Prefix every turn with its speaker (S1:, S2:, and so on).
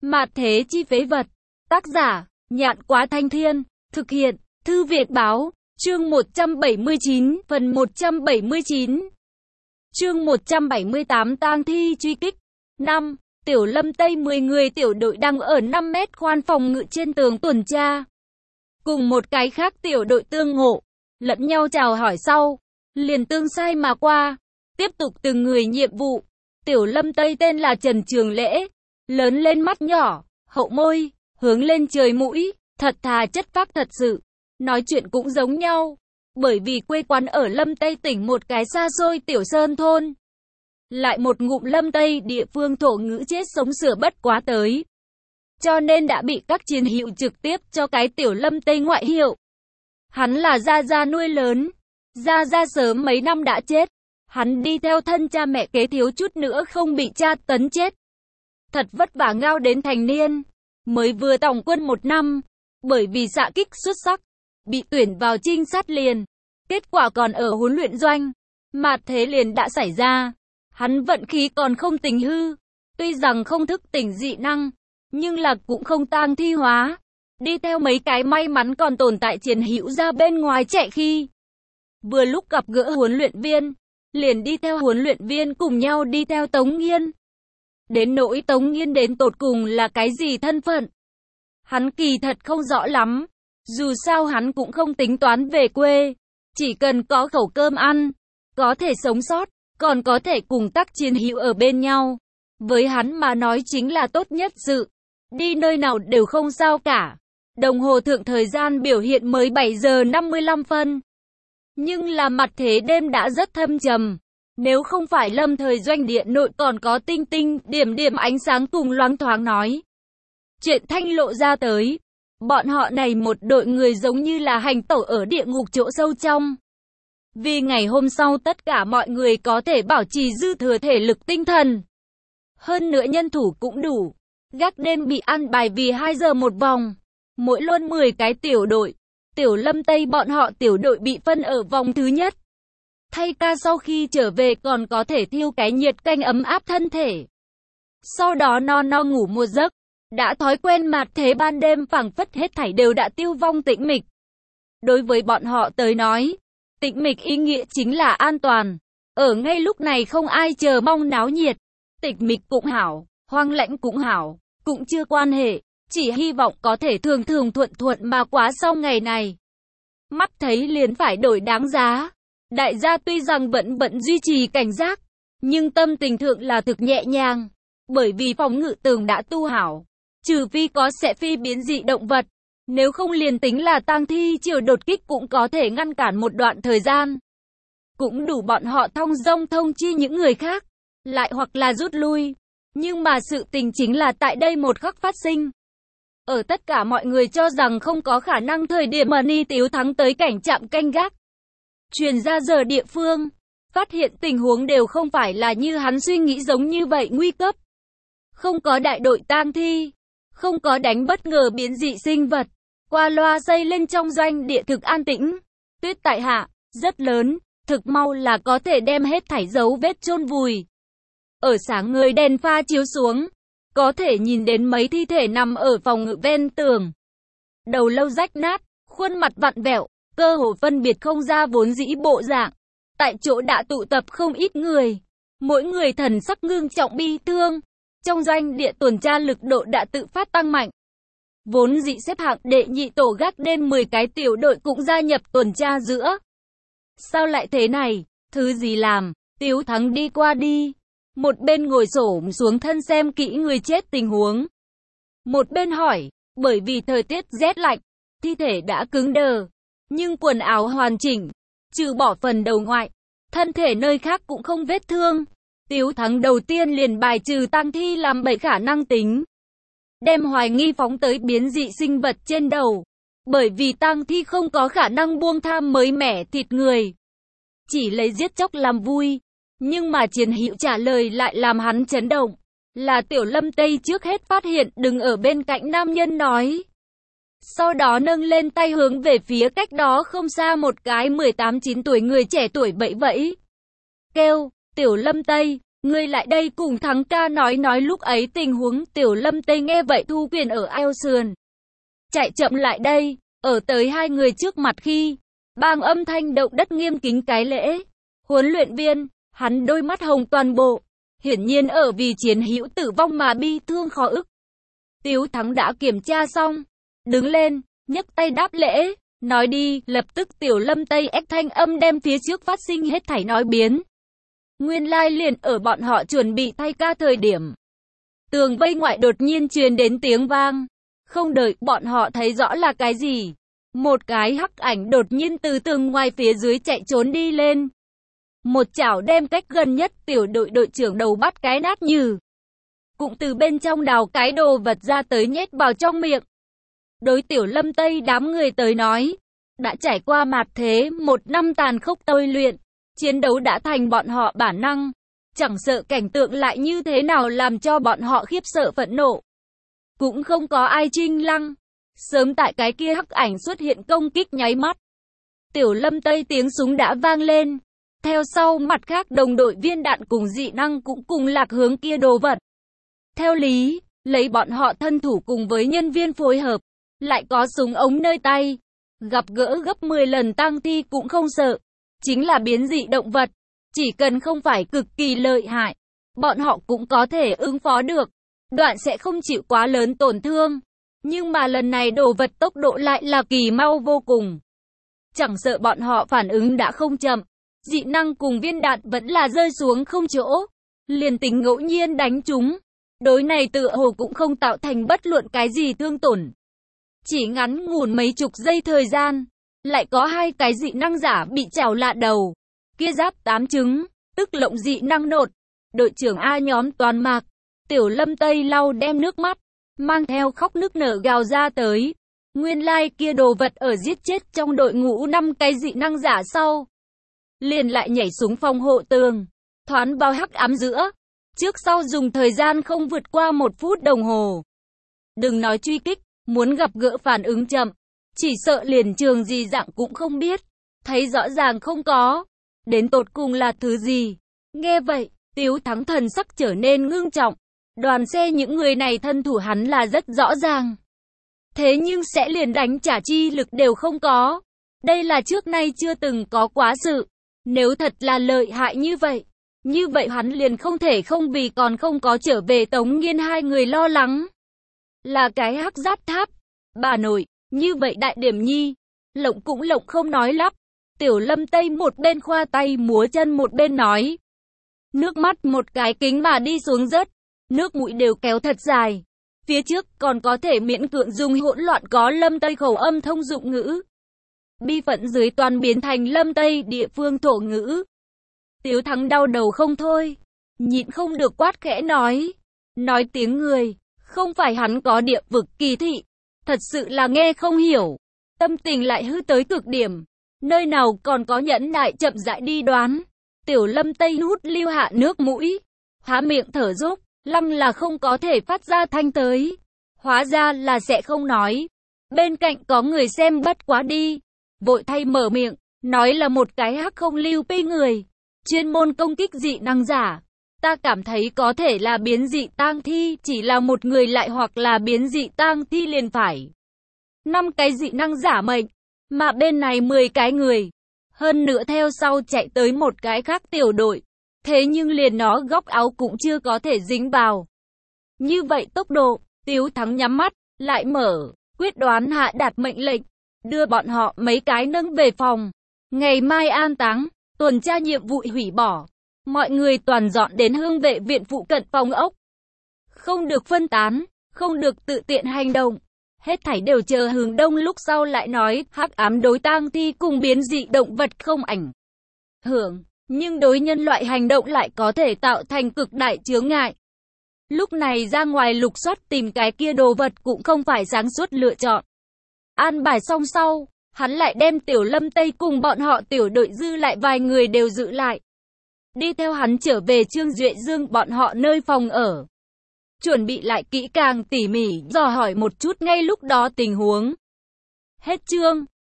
S1: Mạt thế chi phế vật. Tác giả, Nhạn Quá Thanh Thiên. Thực hiện, Thư Việt Báo. Chương 179, phần 179. Chương 178 tang thi truy kích. 5. Tiểu Lâm Tây 10 người tiểu đội đang ở 5 mét khoan phòng ngự trên tường tuần tra. Cùng một cái khác tiểu đội tương ngộ, lẫn nhau chào hỏi sau, liền tương sai mà qua, tiếp tục từng người nhiệm vụ. Tiểu Lâm Tây tên là Trần Trường Lễ, lớn lên mắt nhỏ, hậu môi, hướng lên trời mũi, thật thà chất phác thật sự, nói chuyện cũng giống nhau, bởi vì quê quán ở Lâm Tây tỉnh một cái xa xôi tiểu sơn thôn. Lại một ngụm Lâm Tây địa phương thổ ngữ chết sống sửa bất quá tới. Cho nên đã bị các chiến hữu trực tiếp cho cái tiểu Lâm Tây ngoại hiệu. Hắn là Gia Gia nuôi lớn. Gia Gia sớm mấy năm đã chết. Hắn đi theo thân cha mẹ kế thiếu chút nữa không bị cha tấn chết. Thật vất vả ngao đến thành niên. Mới vừa tổng quân 1 năm. Bởi vì xạ kích xuất sắc. Bị tuyển vào trinh sát liền. Kết quả còn ở huấn luyện doanh. Mạt thế liền đã xảy ra. Hắn vận khí còn không tỉnh hư. Tuy rằng không thức tỉnh dị năng. Nhưng là cũng không tang thi hóa. Đi theo mấy cái may mắn còn tồn tại chiến hữu ra bên ngoài chạy khi. Vừa lúc gặp gỡ huấn luyện viên. Liền đi theo huấn luyện viên cùng nhau đi theo Tống Nghiên. Đến nỗi Tống Nghiên đến tột cùng là cái gì thân phận. Hắn kỳ thật không rõ lắm. Dù sao hắn cũng không tính toán về quê. Chỉ cần có khẩu cơm ăn. Có thể sống sót. Còn có thể cùng tác chiến hữu ở bên nhau. Với hắn mà nói chính là tốt nhất sự. Đi nơi nào đều không sao cả. Đồng hồ thượng thời gian biểu hiện mới 7 giờ 55 phân. Nhưng là mặt thế đêm đã rất thâm trầm. Nếu không phải Lâm Thời doanh điện nội còn có tinh tinh, điểm điểm ánh sáng cùng loáng thoáng nói. Chuyện thanh lộ ra tới. Bọn họ này một đội người giống như là hành tẩu ở địa ngục chỗ sâu trong. Vì ngày hôm sau tất cả mọi người có thể bảo trì dư thừa thể lực tinh thần. Hơn nữa nhân thủ cũng đủ. Gác đêm bị ăn bài vì 2 giờ một vòng. Mỗi luôn 10 cái tiểu đội. Tiểu Lâm Tây bọn họ tiểu đội bị phân ở vòng thứ nhất. Thay ca sau khi trở về còn có thể thiêu cái nhiệt canh ấm áp thân thể. Sau đó no ngủ một giấc. Đã thói quen mạt thế ban đêm phảng phất hết thảy đều đã tiêu vong tĩnh mịch. Đối với bọn họ tới nói, tĩnh mịch ý nghĩa chính là an toàn. Ở ngay lúc này không ai chờ mong náo nhiệt. Tịch mịch cũng hảo, hoang lãnh cũng hảo, cũng chưa quan hệ. Chỉ hy vọng có thể thường thuận mà quá sau ngày này. Mắt thấy liền phải đổi đáng giá. Đại gia tuy rằng vẫn bận duy trì cảnh giác, nhưng tâm tình thượng là thực nhẹ nhàng. Bởi vì phòng ngự tường đã tu hảo. Trừ phi có sẽ phi biến dị động vật. Nếu không liền tính là tang thi chiều đột kích cũng có thể ngăn cản một đoạn thời gian. Cũng đủ bọn họ thong dong thông chi những người khác. Lại hoặc là rút lui. Nhưng mà sự tình chính là tại đây một khắc phát sinh. Ở tất cả mọi người cho rằng không có khả năng thời điểm mà Ni Tiếu Thắng tới cảnh trạm canh gác. Truyền ra giờ địa phương. Phát hiện tình huống đều không phải là như hắn suy nghĩ giống như vậy nguy cấp. Không có đại đội tang thi. Không có đánh bất ngờ biến dị sinh vật. Qua loa xây lên trong doanh địa thực an tĩnh. Tuyết tại hạ, rất lớn. Thực mau là có thể đem hết thảy dấu vết chôn vùi. Ở sáng người đèn pha chiếu xuống. Có thể nhìn đến mấy thi thể nằm ở phòng ngự ven tường. Đầu lâu rách nát, khuôn mặt vặn vẹo, cơ hồ phân biệt không ra vốn dĩ bộ dạng. Tại chỗ đã tụ tập không ít người. Mỗi người thần sắc ngưng trọng bi thương. Trong doanh địa tuần tra lực độ đã tự phát tăng mạnh. Vốn dĩ xếp hạng đệ nhị tổ gác đêm 10 cái tiểu đội cũng gia nhập tuần tra giữa. Sao lại thế này? Thứ gì làm? Tiếu Thắng đi qua đi. Một bên ngồi xổm xuống thân xem kỹ người chết tình huống. Một bên hỏi, bởi vì thời tiết rét lạnh, thi thể đã cứng đờ, nhưng quần áo hoàn chỉnh, trừ bỏ phần đầu ngoại, thân thể nơi khác cũng không vết thương. Tiếu Thắng đầu tiên liền bài trừ tang thi làm bậy khả năng tính. Đem hoài nghi phóng tới biến dị sinh vật trên đầu. Bởi vì tang thi không có khả năng buông tham mới mẻ thịt người. Chỉ lấy giết chóc làm vui. Nhưng mà chiến hữu trả lời lại làm hắn chấn động. Là Tiểu Lâm Tây trước hết phát hiện đứng ở bên cạnh nam nhân nói. Sau đó nâng lên tay hướng về phía cách đó không xa một cái 18-19 tuổi người trẻ tuổi bẫy vẫy. Kêu, Tiểu Lâm Tây, Ngươi lại đây cùng Thắng ca nói lúc ấy tình huống. Tiểu Lâm Tây nghe vậy thu quyền ở eo sườn, chạy chậm lại đây, ở tới hai người trước mặt khi bang âm thanh động đất nghiêm kính cái lễ. Huấn luyện viên, hắn đôi mắt hồng toàn bộ, hiển nhiên ở vì chiến hữu tử vong mà bi thương khó ức. Tiếu Thắng đã kiểm tra xong, đứng lên, nhấc tay đáp lễ, nói đi. Lập tức Tiểu Lâm Tây ép thanh âm đem phía trước phát sinh hết thảy nói biến. Nguyên lai liền ở bọn họ chuẩn bị thay ca thời điểm, tường vây ngoại đột nhiên truyền đến tiếng vang. Không đợi bọn họ thấy rõ là cái gì, một cái hắc ảnh đột nhiên từ tường ngoài phía dưới chạy trốn đi lên. Một chảo đem cách gần nhất tiểu đội đội trưởng đầu bắt cái nát nhừ. Cũng từ bên trong đào cái đồ vật ra tới nhét vào trong miệng. Đối Tiểu Lâm Tây đám người tới nói, đã trải qua mạt thế 1 năm tàn khốc tôi luyện, chiến đấu đã thành bọn họ bản năng. Chẳng sợ cảnh tượng lại như thế nào làm cho bọn họ khiếp sợ phẫn nộ, cũng không có ai trinh lăng. Sớm tại cái kia hắc ảnh xuất hiện công kích nháy mắt, Tiểu Lâm Tây tiếng súng đã vang lên. Theo sau mặt khác đồng đội viên đạn cùng dị năng cũng cùng lạc hướng kia đồ vật. Theo lý, lấy bọn họ thân thủ cùng với nhân viên phối hợp, lại có súng ống nơi tay, gặp gỡ gấp 10 lần tang thi cũng không sợ. Chính là biến dị động vật, chỉ cần không phải cực kỳ lợi hại, bọn họ cũng có thể ứng phó được, đoạn sẽ không chịu quá lớn tổn thương. Nhưng mà lần này đồ vật tốc độ lại là kỳ mau vô cùng. Chẳng sợ bọn họ phản ứng đã không chậm, dị năng cùng viên đạn vẫn là rơi xuống không chỗ. Liền tính ngẫu nhiên đánh chúng, đối này tựa hồ cũng không tạo thành bất luận cái gì thương tổn. Chỉ ngắn ngủn mấy chục giây thời gian, lại có hai cái dị năng giả bị chảo lạ đầu. Kia giáp 8 trứng, tức lộng dị năng nột. Đội trưởng A nhóm toàn mạc, Tiểu Lâm Tây lau đem nước mắt, mang theo khóc nức nở gào ra tới. Nguyên lai kia đồ vật ở giết chết trong đội ngũ 5 cái dị năng giả sau, liền lại nhảy xuống phòng hộ tường, thoán vào hắc ám giữa. Trước sau dùng thời gian không vượt qua 1 phút đồng hồ. Đừng nói truy kích, muốn gặp gỡ phản ứng chậm, chỉ sợ liền trường gì dạng cũng không biết, thấy rõ ràng không có. Đến tột cùng là thứ gì? Nghe vậy, Tiếu Thắng thần sắc trở nên ngưng trọng. Đoàn xe những người này thân thủ hắn là rất rõ ràng. Thế nhưng sẽ liền đánh trả chi lực đều không có. Đây là trước nay chưa từng có quá sự. Nếu thật là lợi hại như vậy hắn liền không thể không vì còn không có trở về Tống Nghiên hai người lo lắng. Là cái hắc giáp tháp. Bà nội, như vậy đại điểm nhi, lộng cũng lộng không nói lắp. Tiểu Lâm Tây một bên khoa tay múa chân một bên nói. Nước mắt một cái kính mà đi xuống rớt, nước mũi đều kéo thật dài. Phía trước còn có thể miễn cưỡng dùng hỗn loạn có Lâm Tây khẩu âm thông dụng ngữ. Bi phẫn dưới toàn biến thành Lâm Tây địa phương thổ ngữ. Tiếu Thắng đau đầu không thôi, nhịn không được quát khẽ nói tiếng người, không phải hắn có địa vực kỳ thị, thật sự là nghe không hiểu, tâm tình lại hư tới cực điểm, nơi nào còn có nhẫn nại chậm rãi đi đoán. Tiểu Lâm Tây hút lưu hạ nước mũi, há miệng thở dốc, lăng là không có thể phát ra thanh tới, hóa ra là sẽ không nói. Bên cạnh có người xem bất quá đi, vội thay mở miệng, nói là một cái hắc không lưu pi người, chuyên môn công kích dị năng giả. Ta cảm thấy có thể là biến dị tang thi, chỉ là một người lại hoặc là biến dị tang thi liền phải 5 cái dị năng giả mệnh, mà bên này 10 cái người. Hơn nữa theo sau chạy tới một cái khác tiểu đội, thế nhưng liền nó góc áo cũng chưa có thể dính vào. Như vậy tốc độ, Tiếu Thắng nhắm mắt, lại mở, quyết đoán hạ đạt mệnh lệnh, đưa bọn họ mấy cái nâng về phòng. Ngày mai an táng, tuần tra nhiệm vụ hủy bỏ. Mọi người toàn dọn đến Hương Vệ viện phụ cận phòng ốc. Không được phân tán, không được tự tiện hành động. Hết thảy đều chờ hướng đông lúc sau lại nói. Hắc ám đối tang thi cùng biến dị động vật không ảnh hưởng, nhưng đối nhân loại hành động lại có thể tạo thành cực đại chướng ngại. Lúc này ra ngoài lục soát tìm cái kia đồ vật cũng không phải sáng suốt lựa chọn. An bài xong sau, hắn lại đem Tiểu Lâm Tây cùng bọn họ tiểu đội dư lại vài người đều giữ lại. Đi theo hắn trở về Trương Duệ Dương bọn họ nơi phòng ở. Chuẩn bị lại kỹ càng tỉ mỉ, dò hỏi một chút ngay lúc đó tình huống. Hết chương.